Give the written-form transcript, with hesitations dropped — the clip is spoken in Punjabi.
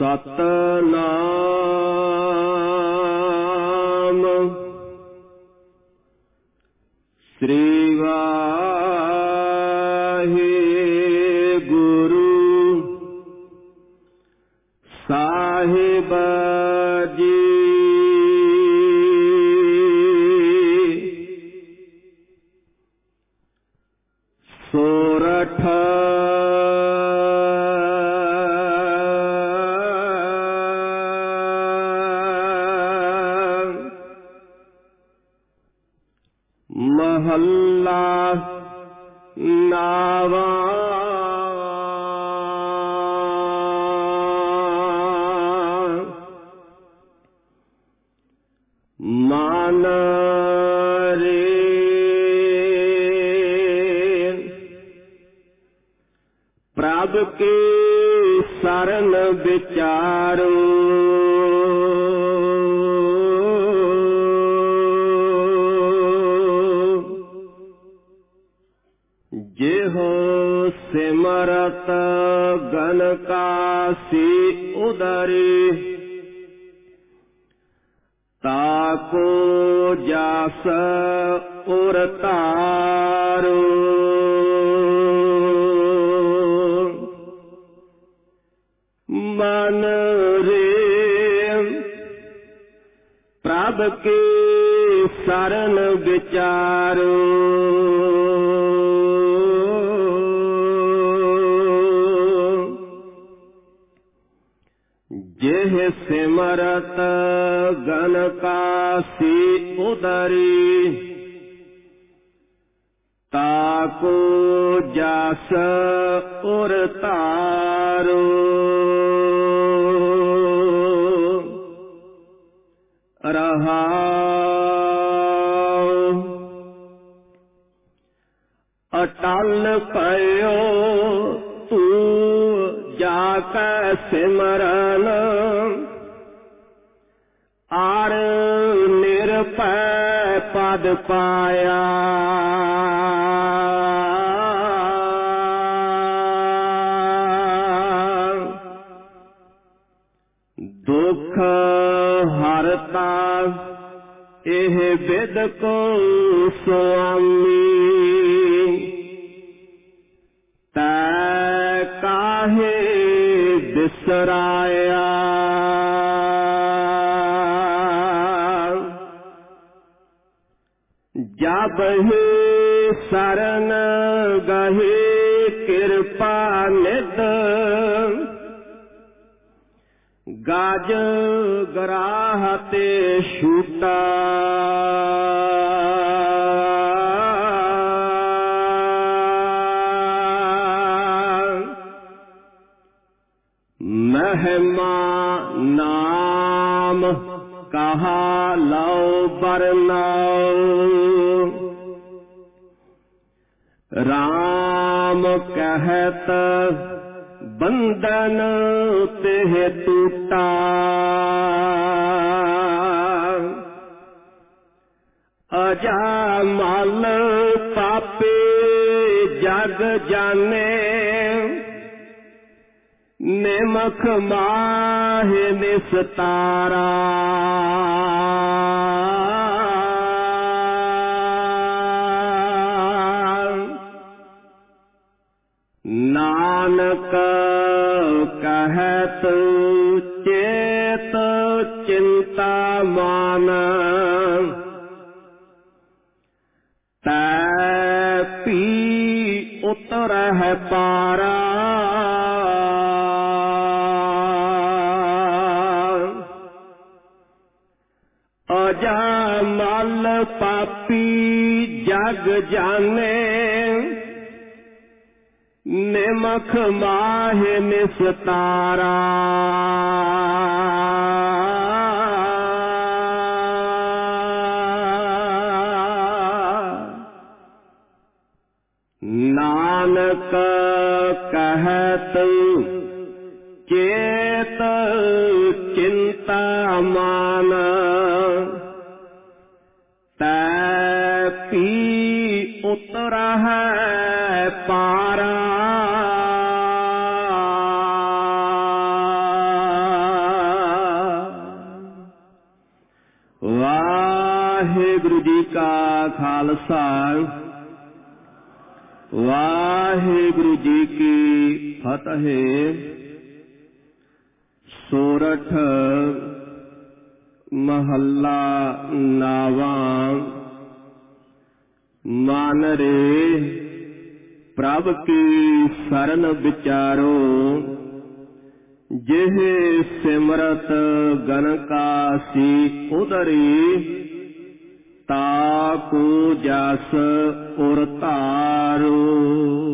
ਸਤਨਾਮ ਸ੍ਰੀ ਵਾਹਿਗੁਰੂ ਸਾਹਿਬ ਜੀ। ਸੋਰਠ ਮਹੱਲਾ ਨਾਵਾਂ। ਮਨ ਰੇ ਪ੍ਰਭ ਕੀ ਸਰਨ ਵਿਚਾਰੋ, ਜਿਹੋ ਸਿਮਰਤ ਗਨ ਕਾਸੀ ਉਦਰੀ, ਤਾਕੋ ਜਸ ਉਰ ਧਾਰੋ। ਮਨ ਰੇ ਪ੍ਰਭ ਕੀ ਸਰਨ ਵਿਚਾਰੋ, ਜਿਹ ਸਿਮਰਤ ਗਨ ਕਾਸੀ ਉਦਰੀ, ਤਾਕੋ ਜਸ ਉਰ ਧਾਰੋ। ਰਹਾਉ ਅਟਲ ਭਇਓ ਤੂੰ ਜਾ ਕੈ ਸਿਮਰਨ, ਆਰ ਨਿਰਭੈ ਪਦ ਪਾਇਆ। ਦੁਖ ਹਰਤਾ ਇਹ ਬਿਦ ਕੋ ਸੁਆਮੀ, ਤੈ ਕਾਹੇ ਬਿਸਰਾਇਆ। ਜਬ ਹੀ ਸਰਨ ਗਹੀ ਕਿਰਪਾ ਨਿਧ, ਗਜ ਗਰਾਹ ਤੇ ਛੂਟਾ। ਮਹਿਮਾ ਨਾਮ ਕਹਾ ਲਉ ਬਰਨਾਉ, ਰਾਮ ਕਹਿਤ ਬੰਧਨ ਤਿਹ ਟੂਟਾ। ਅਜਾਮਲ ਪਾਪੀ ਜਗ ਜਾਣੇ, ਨਿਮਖ ਮਾਹਿ ਨਿਸਤਾਰਾ। ਨਾਨਕ ਕਹਿਤ ਚੇਤ ਚਿੰਤਾ ਮਾਨ, ਤੈ ਪੀ ਉਤਰਹਿ ਪਾਰਾ। ਅਜਾਮਲ ਪਾਪੀ ਜਗ ਜਾਣੇ, ਨਿਮਖ ਮਾਹਿ ਨਿਸਤਾਰਾ। ਨਾਨਕ ਕਹਿਤ ਚੇਤ ਚਿੰਤਾ ਮਾਨ, ਤੈ ਪੀ ਉਤਰਹਿ ਪਾਰਾ। ਵਾਹਿਗੁਰੂ ਜੀ ਕਾ ਖਾਲਸਾ ਵਾਹਿਗੁਰੂ ਜੀ ਕੀ ਫਤਿਹ। ਸੋਰਠ ਮਹੱਲਾ ਨਾਵਾਂ। ਮਨ ਰੇ ਪ੍ਰਭ ਕੀ ਸਰਨ ਵਿਚਾਰੋ, ਜਿਹ ਸਿਮਰਤ ਗਨਕਾਸੀ ਉਦਰੀ, ਤਾਕੂ ਜਸ ਉਰ ਧਾਰੋ।